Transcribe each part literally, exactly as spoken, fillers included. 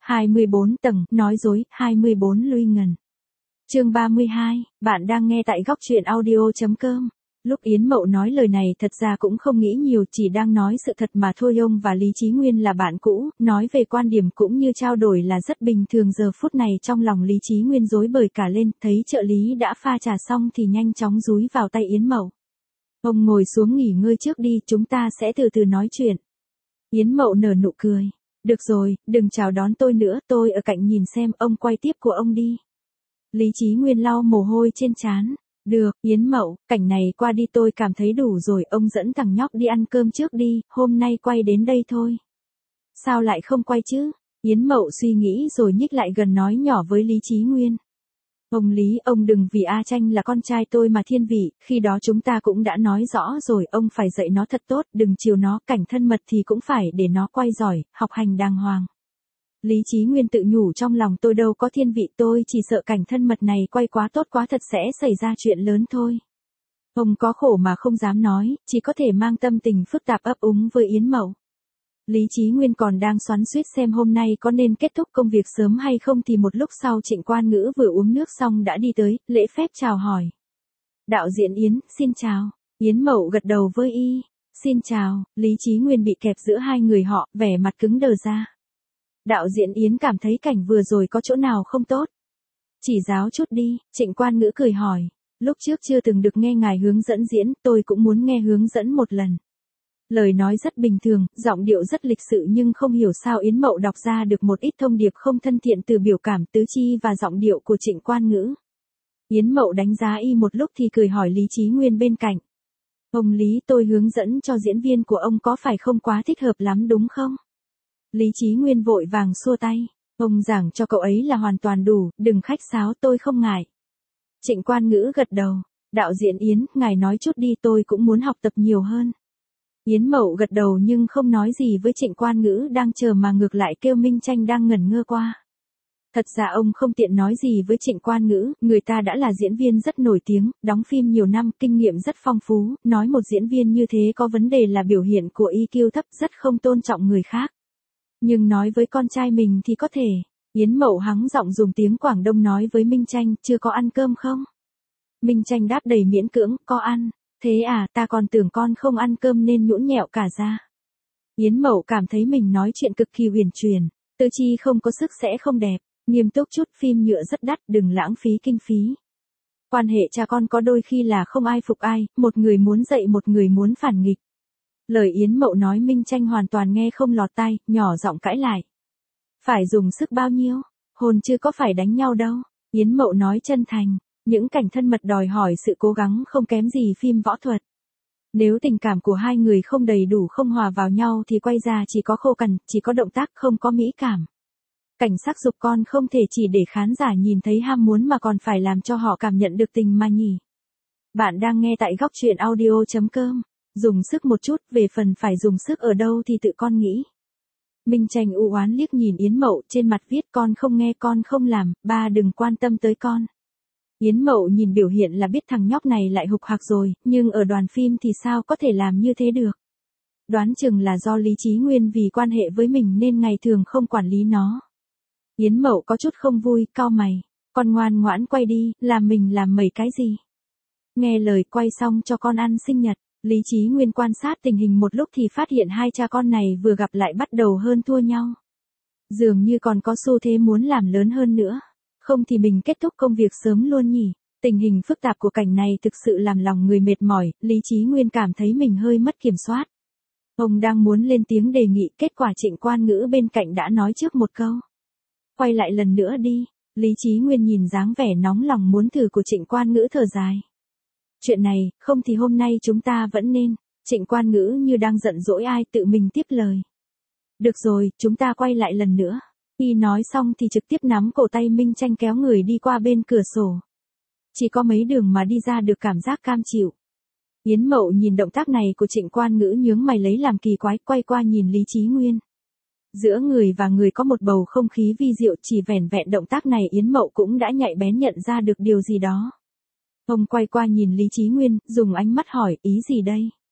hai mươi bốn tầng, nói dối, hai mươi bốn lui ngần. Chương ba mươi hai, bạn đang nghe tại góc truyện audio chấm com. Lúc Yến Mậu nói lời này thật ra cũng không nghĩ nhiều, chỉ đang nói sự thật mà thôi. Ông và Lý Chí Nguyên là bạn cũ, nói về quan điểm cũng như trao đổi là rất bình thường. Giờ phút này trong lòng Lý Chí Nguyên rối bời cả lên, thấy trợ lý đã pha trà xong thì nhanh chóng dúi vào tay Yến Mậu. Ông ngồi xuống nghỉ ngơi trước đi, chúng ta sẽ từ từ nói chuyện. Yến Mậu nở nụ cười. Được rồi, đừng chào đón tôi nữa, tôi ở cạnh nhìn xem. Ông quay tiếp của ông đi. Lý Chí Nguyên lau mồ hôi trên trán. Được, Yến Mậu, cảnh này qua đi tôi cảm thấy đủ rồi, ông dẫn thằng nhóc đi ăn cơm trước đi, hôm nay quay đến đây thôi. Sao lại không quay chứ? Yến Mậu suy nghĩ rồi nhích lại gần nói nhỏ với Lý Chí Nguyên. Ông Lý, ông đừng vì A Tranh là con trai tôi mà thiên vị, khi đó chúng ta cũng đã nói rõ rồi, ông phải dạy nó thật tốt, đừng chiều nó, cảnh thân mật thì cũng phải để nó quay giỏi, học hành đàng hoàng. Lý Chí Nguyên tự nhủ trong lòng, tôi đâu có thiên vị, tôi chỉ sợ cảnh thân mật này quay quá tốt quá thật sẽ xảy ra chuyện lớn thôi. Ông có khổ mà không dám nói, chỉ có thể mang tâm tình phức tạp ấp úng với Yến Mậu. Lý Chí Nguyên còn đang xoắn xuýt xem hôm nay có nên kết thúc công việc sớm hay không thì một lúc sau Trịnh Quan Ngữ vừa uống nước xong đã đi tới, lễ phép chào hỏi. Đạo diễn Yến, xin chào. Yến Mậu gật đầu với y. Xin chào. Lý Chí Nguyên bị kẹp giữa hai người họ, vẻ mặt cứng đờ ra. Đạo diễn Yến cảm thấy cảnh vừa rồi có chỗ nào không tốt? Chỉ giáo chút đi, Trịnh Quan Ngữ cười hỏi. Lúc trước chưa từng được nghe ngài hướng dẫn diễn, tôi cũng muốn nghe hướng dẫn một lần. Lời nói rất bình thường, giọng điệu rất lịch sự nhưng không hiểu sao Yến Mậu đọc ra được một ít thông điệp không thân thiện từ biểu cảm, tứ chi và giọng điệu của Trịnh Quan Ngữ. Yến Mậu đánh giá y một lúc thì cười hỏi Lý Chí Nguyên bên cạnh. Ông Lý, tôi hướng dẫn cho diễn viên của ông có phải không quá thích hợp lắm đúng không? Lý Chí Nguyên vội vàng xua tay. Ông giảng cho cậu ấy là hoàn toàn đủ, đừng khách sáo, tôi không ngại. Trịnh Quan Ngữ gật đầu. Đạo diễn Yến, ngài nói chút đi, tôi cũng muốn học tập nhiều hơn. Yến Mậu gật đầu nhưng không nói gì với Trịnh Quan Ngữ đang chờ mà ngược lại kêu Minh Tranh đang ngẩn ngơ qua. Thật ra ông không tiện nói gì với Trịnh Quan Ngữ, người ta đã là diễn viên rất nổi tiếng, đóng phim nhiều năm, kinh nghiệm rất phong phú, nói một diễn viên như thế có vấn đề là biểu hiện của i kiu thấp, rất không tôn trọng người khác. Nhưng nói với con trai mình thì có thể. Yến Mậu hắng giọng dùng tiếng Quảng Đông nói với Minh Tranh, chưa có ăn cơm không? Minh Tranh đáp đầy miễn cưỡng, có ăn. Thế à, ta còn tưởng con không ăn cơm nên nhũn nhẹo cả ra. Yến Mậu cảm thấy mình nói chuyện cực kỳ huyền truyền, tư chi không có sức sẽ không đẹp, nghiêm túc chút, phim nhựa rất đắt, đừng lãng phí kinh phí. Quan hệ cha con có đôi khi là không ai phục ai, một người muốn dạy một người muốn phản nghịch. Lời Yến Mậu nói Minh Tranh hoàn toàn nghe không lọt tai, nhỏ giọng cãi lại. Phải dùng sức bao nhiêu, hôn chứ có phải đánh nhau đâu. Yến Mậu nói chân thành. Những cảnh thân mật đòi hỏi sự cố gắng không kém gì phim võ thuật. Nếu tình cảm của hai người không đầy đủ, không hòa vào nhau thì quay ra chỉ có khô cằn, chỉ có động tác, không có mỹ cảm. Cảnh sắc dục con không thể chỉ để khán giả nhìn thấy ham muốn mà còn phải làm cho họ cảm nhận được tình mà nhỉ. Bạn đang nghe tại góc truyện audio chấm com. Dùng sức một chút, về phần phải dùng sức ở đâu thì tự con nghĩ. Minh Tranh u oán liếc nhìn Yến Mậu, trên mặt viết con không nghe con không làm, ba đừng quan tâm tới con. Yến Mậu nhìn biểu hiện là biết thằng nhóc này lại hục hạc rồi, nhưng ở đoàn phim thì sao có thể làm như thế được. Đoán chừng là do Lý Chí Nguyên vì quan hệ với mình nên ngày thường không quản lý nó. Yến Mậu có chút không vui, cau mày. Con ngoan ngoãn quay đi, làm mình làm mẩy cái gì. Nghe lời, quay xong cho con ăn sinh nhật. Lý Chí Nguyên quan sát tình hình một lúc thì phát hiện hai cha con này vừa gặp lại bắt đầu hơn thua nhau. Dường như còn có xu thế muốn làm lớn hơn nữa. Không thì mình kết thúc công việc sớm luôn nhỉ. Tình hình phức tạp của cảnh này thực sự làm lòng người mệt mỏi, Lý Chí Nguyên cảm thấy mình hơi mất kiểm soát. Ông đang muốn lên tiếng đề nghị, kết quả Trịnh Quan Ngữ bên cạnh đã nói trước một câu. Quay lại lần nữa đi. Lý Chí Nguyên nhìn dáng vẻ nóng lòng muốn thử của Trịnh Quan Ngữ thở dài. Chuyện này, không thì hôm nay chúng ta vẫn nên. Trịnh Quan Ngữ như đang giận dỗi ai, tự mình tiếp lời. Được rồi, chúng ta quay lại lần nữa. Y nói xong thì trực tiếp nắm cổ tay Minh Tranh kéo người đi qua bên cửa sổ. Chỉ có mấy đường mà đi ra được cảm giác cam chịu. Yến Mậu nhìn động tác này của Trịnh Quan Ngữ nhướng mày lấy làm kỳ quái, quay qua nhìn Lý Chí Nguyên. Giữa người và người có một bầu không khí vi diệu, chỉ vẻn vẹn động tác này Yến Mậu cũng đã nhạy bén nhận ra được điều gì đó. Ông quay qua nhìn Lý Chí Nguyên, dùng ánh mắt hỏi, ý gì đây?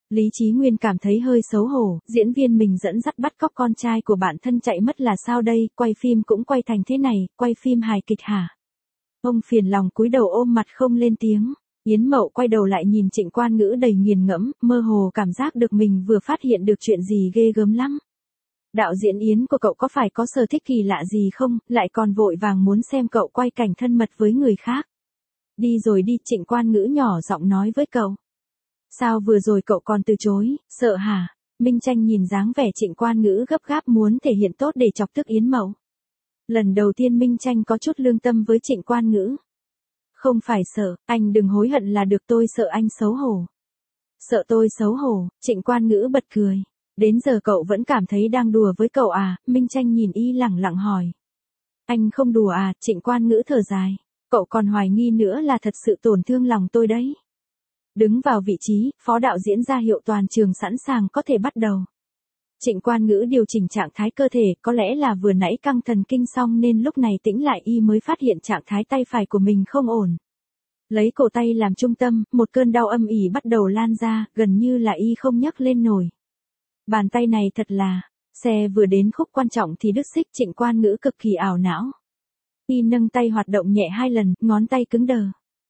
Lý Chí Nguyên cảm thấy hơi xấu hổ, diễn viên mình dẫn dắt bắt cóc con trai của bạn thân chạy mất là sao đây, quay phim cũng quay thành thế này, quay phim hài kịch hả? Ông phiền lòng cúi đầu ôm mặt không lên tiếng. Yến Mậu quay đầu lại nhìn Trịnh Quan Ngữ đầy nghiền ngẫm, mơ hồ cảm giác được mình vừa phát hiện được chuyện gì ghê gớm lắm. Đạo diễn Yến của cậu có phải có sở thích kỳ lạ gì không, lại còn vội vàng muốn xem cậu quay cảnh thân mật với người khác. Đi rồi đi, Trịnh Quan Ngữ nhỏ giọng nói với cậu. Sao vừa rồi cậu còn từ chối, sợ hả? Minh Tranh nhìn dáng vẻ Trịnh Quan Ngữ gấp gáp muốn thể hiện tốt để chọc tức Yến Mậu. Lần đầu tiên Minh Tranh có chút lương tâm với Trịnh Quan Ngữ. Không phải sợ, anh đừng hối hận là được, tôi sợ anh xấu hổ. Sợ tôi xấu hổ, Trịnh Quan Ngữ bật cười. Đến giờ cậu vẫn cảm thấy đang đùa với cậu à, Minh Tranh nhìn y lẳng lặng hỏi. Anh không đùa à, Trịnh Quan Ngữ thở dài. Cậu còn hoài nghi nữa là thật sự tổn thương lòng tôi đấy. Đứng vào vị trí, phó đạo diễn ra hiệu toàn trường sẵn sàng có thể bắt đầu. Trịnh Quan Ngữ điều chỉnh trạng thái cơ thể, có lẽ là vừa nãy căng thần kinh xong nên lúc này tĩnh lại y mới phát hiện trạng thái tay phải của mình không ổn. Lấy cổ tay làm trung tâm, một cơn đau âm ỉ bắt đầu lan ra, gần như là y không nhấc lên nổi. Bàn tay này thật là, xe vừa đến khúc quan trọng thì đứt xích, Trịnh Quan Ngữ cực kỳ ảo não. Y nâng tay hoạt động nhẹ hai lần, ngón tay cứng đờ.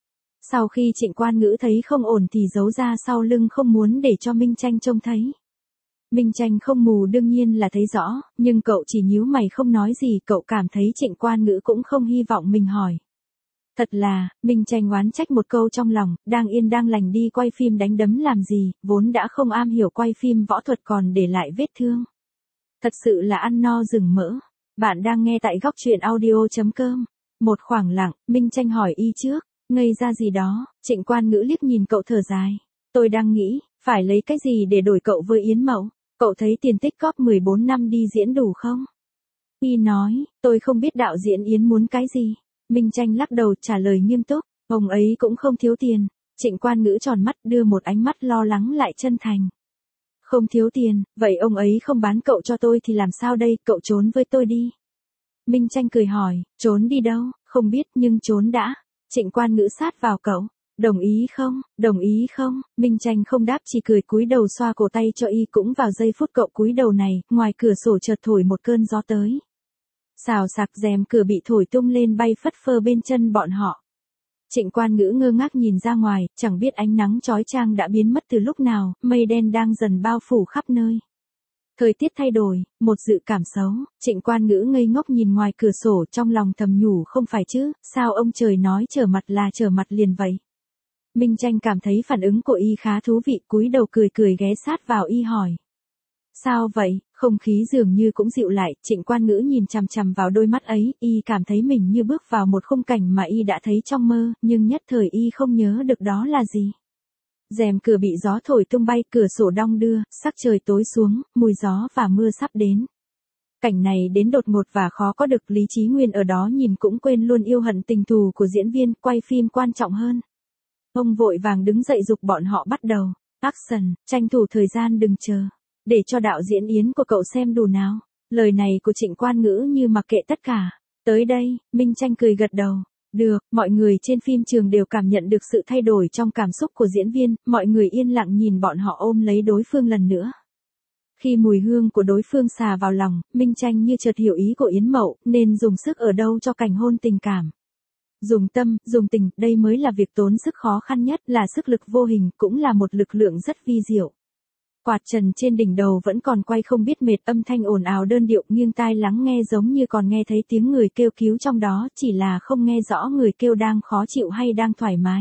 Sau khi Trịnh Quan Ngữ thấy không ổn thì giấu ra sau lưng không muốn để cho Minh Tranh trông thấy. Minh Tranh không mù đương nhiên là thấy rõ, nhưng cậu chỉ nhíu mày không nói gì, cậu cảm thấy Trịnh Quan Ngữ cũng không hy vọng mình hỏi. Thật là, Minh Tranh oán trách một câu trong lòng, đang yên đang lành đi quay phim đánh đấm làm gì, vốn đã không am hiểu quay phim võ thuật còn để lại vết thương. Thật sự là ăn no rừng mỡ. Bạn đang nghe tại góc truyện audio chấm com. Một khoảng lặng, Minh Tranh hỏi y trước, ngây ra gì đó, Trịnh Quan Ngữ liếc nhìn cậu thở dài. Tôi đang nghĩ, phải lấy cái gì để đổi cậu với Yến Mậu, cậu thấy tiền tích cóp mười bốn năm đi diễn đủ không? Y nói, tôi không biết đạo diễn Yến muốn cái gì. Minh Tranh lắc đầu trả lời nghiêm túc, ông ấy cũng không thiếu tiền. Trịnh Quan Ngữ tròn mắt đưa một ánh mắt lo lắng lại chân thành. Không thiếu tiền, vậy ông ấy không bán cậu cho tôi thì làm sao đây, cậu trốn với tôi đi. Minh Tranh cười hỏi, trốn đi đâu, không biết nhưng trốn đã. Trịnh Quan Ngữ sát vào cậu, đồng ý không, đồng ý không, Minh Tranh không đáp chỉ cười cúi đầu xoa cổ tay cho y. Cũng vào giây phút cậu cúi đầu này, ngoài cửa sổ chợt thổi một cơn gió tới. Xào xạc rèm cửa bị thổi tung lên bay phất phơ bên chân bọn họ. Trịnh Quan Ngữ ngơ ngác nhìn ra ngoài, chẳng biết ánh nắng chói chang đã biến mất từ lúc nào, mây đen đang dần bao phủ khắp nơi. Thời tiết thay đổi, một dự cảm xấu, Trịnh Quan Ngữ ngây ngốc nhìn ngoài cửa sổ trong lòng thầm nhủ không phải chứ, sao ông trời nói trở mặt là trở mặt liền vậy. Minh Tranh cảm thấy phản ứng của y khá thú vị, cúi đầu cười cười ghé sát vào y hỏi. Sao vậy, không khí dường như cũng dịu lại, Trịnh Quan Ngữ nhìn chằm chằm vào đôi mắt ấy, y cảm thấy mình như bước vào một khung cảnh mà y đã thấy trong mơ, nhưng nhất thời y không nhớ được đó là gì. Rèm cửa bị gió thổi tung bay, cửa sổ đong đưa, sắc trời tối xuống, mùi gió và mưa sắp đến. Cảnh này đến đột ngột và khó có được, Lý Chí Nguyên ở đó nhìn cũng quên luôn yêu hận tình thù của diễn viên, quay phim quan trọng hơn. Ông vội vàng đứng dậy giục bọn họ bắt đầu. Action, tranh thủ thời gian đừng chờ. Để cho đạo diễn Yến của cậu xem đủ nào. Lời này của Trịnh Quan Ngữ như mặc kệ tất cả. Tới đây, Minh Tranh cười gật đầu. Được, mọi người trên phim trường đều cảm nhận được sự thay đổi trong cảm xúc của diễn viên, mọi người yên lặng nhìn bọn họ ôm lấy đối phương lần nữa. Khi mùi hương của đối phương xà vào lòng, Minh Tranh như chợt hiểu ý của Yến Mậu, nên dùng sức ở đâu cho cảnh hôn tình cảm. Dùng tâm, dùng tình, đây mới là việc tốn sức khó khăn nhất, là sức lực vô hình, cũng là một lực lượng rất vi diệu. Quạt trần trên đỉnh đầu vẫn còn quay không biết mệt, âm thanh ồn ào đơn điệu, nghiêng tai lắng nghe giống như còn nghe thấy tiếng người kêu cứu trong đó, chỉ là không nghe rõ người kêu đang khó chịu hay đang thoải mái.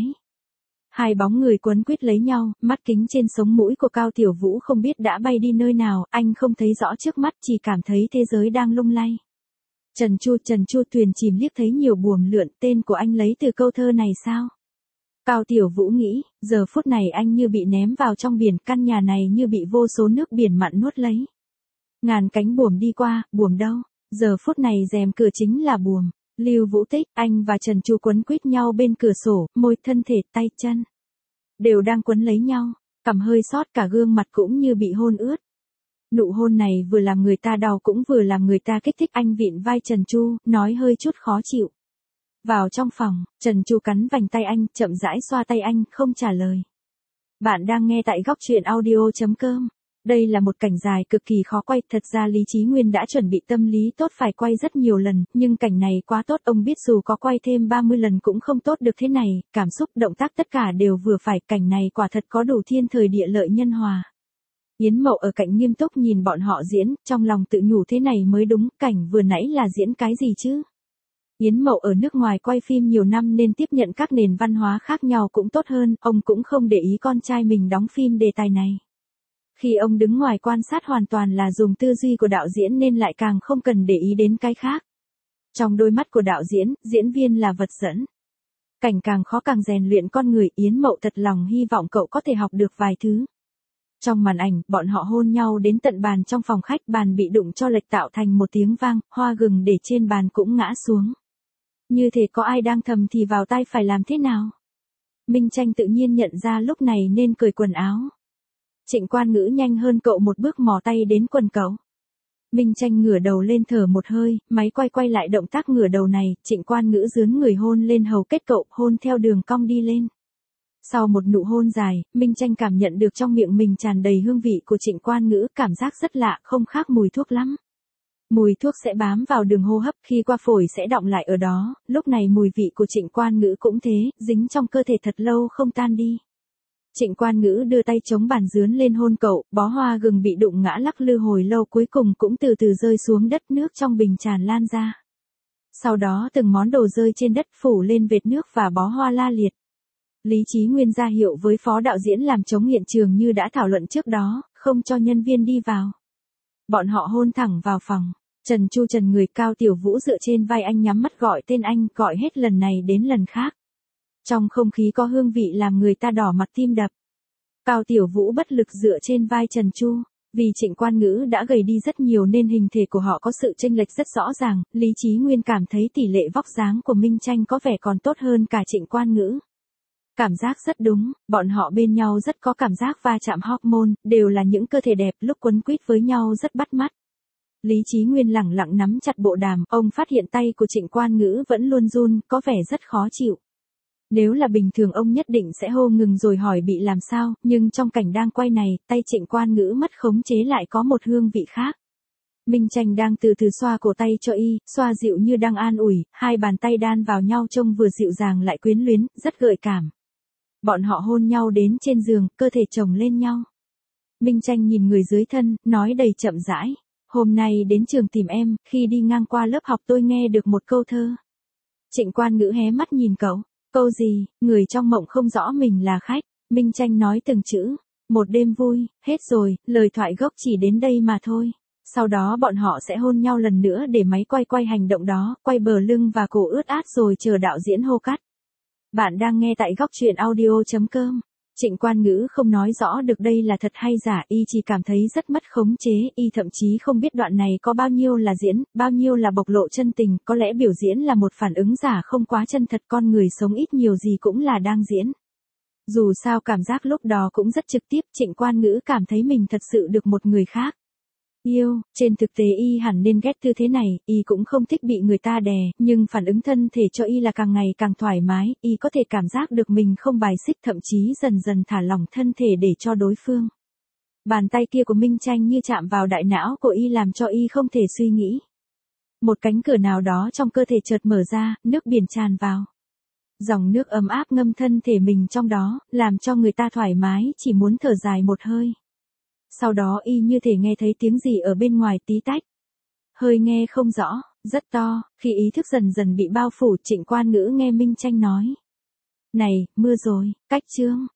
Hai bóng người quấn quýt lấy nhau, mắt kính trên sống mũi của Cao Tiểu Vũ không biết đã bay đi nơi nào, anh không thấy rõ trước mắt, chỉ cảm thấy thế giới đang lung lay. Trần Chu, Trần Chu, thuyền chìm liếc thấy nhiều buồm lượn, tên của anh lấy từ câu thơ này sao? Cao Tiểu Vũ nghĩ, giờ phút này anh như bị ném vào trong biển, căn nhà này như bị vô số nước biển mặn nuốt lấy. Ngàn cánh buồm đi qua, buồm đâu? Giờ phút này rèm cửa chính là buồm. Lưu Vũ Tích, anh và Trần Chu quấn quýt nhau bên cửa sổ, môi, thân thể, tay chân đều đang quấn lấy nhau, cằm hơi sót, cả gương mặt cũng như bị hôn ướt. Nụ hôn này vừa làm người ta đau cũng vừa làm người ta kích thích, anh vịn vai Trần Chu, nói hơi chút khó chịu. Vào trong phòng, Trần Chu cắn vành tay anh, chậm rãi xoa tay anh, không trả lời. Bạn đang nghe tại góc truyện audio chấm com. Đây là một cảnh dài cực kỳ khó quay, thật ra Lý Chí Nguyên đã chuẩn bị tâm lý tốt phải quay rất nhiều lần, nhưng cảnh này quá tốt, ông biết dù có quay thêm ba mươi lần cũng không tốt được thế này, cảm xúc, động tác tất cả đều vừa phải, cảnh này quả thật có đủ thiên thời địa lợi nhân hòa. Yến Mậu ở cạnh nghiêm túc nhìn bọn họ diễn, trong lòng tự nhủ thế này mới đúng, cảnh vừa nãy là diễn cái gì chứ? Yến Mậu ở nước ngoài quay phim nhiều năm nên tiếp nhận các nền văn hóa khác nhau cũng tốt hơn, ông cũng không để ý con trai mình đóng phim đề tài này. Khi ông đứng ngoài quan sát hoàn toàn là dùng tư duy của đạo diễn nên lại càng không cần để ý đến cái khác. Trong đôi mắt của đạo diễn, diễn viên là vật dẫn. Cảnh càng khó càng rèn luyện con người, Yến Mậu thật lòng hy vọng cậu có thể học được vài thứ. Trong màn ảnh, bọn họ hôn nhau đến tận bàn trong phòng khách, bàn bị đụng cho lệch tạo thành một tiếng vang, hoa gừng để trên bàn cũng ngã xuống. Như thể có ai đang thầm thì vào tai phải làm thế nào. Minh Tranh tự nhiên nhận ra lúc này nên cởi quần áo. Trịnh Quan Ngữ nhanh hơn cậu một bước mò tay đến quần cậu. Minh Tranh ngửa đầu lên thở một hơi, máy quay quay lại động tác ngửa đầu này, Trịnh Quan Ngữ dướn người hôn lên hầu kết cậu, hôn theo đường cong đi lên. Sau một nụ hôn dài, Minh Tranh cảm nhận được trong miệng mình tràn đầy hương vị của Trịnh Quan Ngữ, cảm giác rất lạ, không khác mùi thuốc lắm. Mùi thuốc sẽ bám vào đường hô hấp, khi qua phổi sẽ đọng lại ở đó, lúc này mùi vị của Trịnh Quan Ngữ cũng thế, dính trong cơ thể thật lâu không tan đi. Trịnh Quan Ngữ đưa tay chống bàn dướn lên hôn cậu, bó hoa gừng bị đụng ngã lắc lư hồi lâu cuối cùng cũng từ từ rơi xuống đất, nước trong bình tràn lan ra. Sau đó từng món đồ rơi trên đất phủ lên vệt nước và bó hoa la liệt. Lý Chí Nguyên ra hiệu với phó đạo diễn làm trống hiện trường như đã thảo luận trước đó, không cho nhân viên đi vào. Bọn họ hôn thẳng vào phòng. Trần Chu Trần người Cao Tiểu Vũ dựa trên vai anh nhắm mắt gọi tên anh, gọi hết lần này đến lần khác. Trong không khí có hương vị làm người ta đỏ mặt tim đập. Cao Tiểu Vũ bất lực dựa trên vai Trần Chu. Vì Trịnh Quan Ngữ đã gầy đi rất nhiều nên hình thể của họ có sự chênh lệch rất rõ ràng, Lý Chí Nguyên cảm thấy tỷ lệ vóc dáng của Minh Tranh có vẻ còn tốt hơn cả Trịnh Quan Ngữ. Cảm giác rất đúng, bọn họ bên nhau rất có cảm giác va chạm hormone, đều là những cơ thể đẹp, lúc quấn quýt với nhau rất bắt mắt. Lý Chí Nguyên lẳng lặng nắm chặt bộ đàm, ông phát hiện tay của Trịnh Quan Ngữ vẫn luôn run, có vẻ rất khó chịu. Nếu là bình thường ông nhất định sẽ hô ngừng rồi hỏi bị làm sao, nhưng trong cảnh đang quay này, tay Trịnh Quan Ngữ mất khống chế lại có một hương vị khác. Minh Tranh đang từ từ xoa cổ tay cho y, xoa dịu như đang an ủi, hai bàn tay đan vào nhau trông vừa dịu dàng lại quyến luyến, rất gợi cảm. Bọn họ hôn nhau đến trên giường, cơ thể chồng lên nhau. Minh Tranh nhìn người dưới thân, nói đầy chậm rãi. Hôm nay đến trường tìm em, khi đi ngang qua lớp học tôi nghe được một câu thơ. Trịnh Quan Ngữ hé mắt nhìn cậu. Câu gì? Người trong mộng không rõ mình là khách. Minh Tranh nói từng chữ. Một đêm vui, hết rồi, lời thoại gốc chỉ đến đây mà thôi. Sau đó bọn họ sẽ hôn nhau lần nữa để máy quay quay hành động đó, quay bờ lưng và cổ ướt át rồi chờ đạo diễn hô cắt. Bạn đang nghe tại góc truyện audio chấm com. Trịnh Quan Ngữ không nói rõ được đây là thật hay giả, y chỉ cảm thấy rất mất khống chế, y thậm chí không biết đoạn này có bao nhiêu là diễn, bao nhiêu là bộc lộ chân tình, có lẽ biểu diễn là một phản ứng giả không quá chân thật, con người sống ít nhiều gì cũng là đang diễn. Dù sao cảm giác lúc đó cũng rất trực tiếp, Trịnh Quan Ngữ cảm thấy mình thật sự được một người khác yêu, trên thực tế y hẳn nên ghét tư thế này, y cũng không thích bị người ta đè, nhưng phản ứng thân thể cho y là càng ngày càng thoải mái, y có thể cảm giác được mình không bài xích, thậm chí dần dần thả lỏng thân thể để cho đối phương. Bàn tay kia của Minh Tranh như chạm vào đại não của y làm cho y không thể suy nghĩ. Một cánh cửa nào đó trong cơ thể chợt mở ra, nước biển tràn vào. Dòng nước ấm áp ngâm thân thể mình trong đó, làm cho người ta thoải mái, chỉ muốn thở dài một hơi. Sau đó y như thể nghe thấy tiếng gì ở bên ngoài tí tách. Hơi nghe không rõ, rất to, khi ý thức dần dần bị bao phủ, Trịnh Quan Ngữ nghe Minh Tranh nói. Này, mưa rồi, cách chương.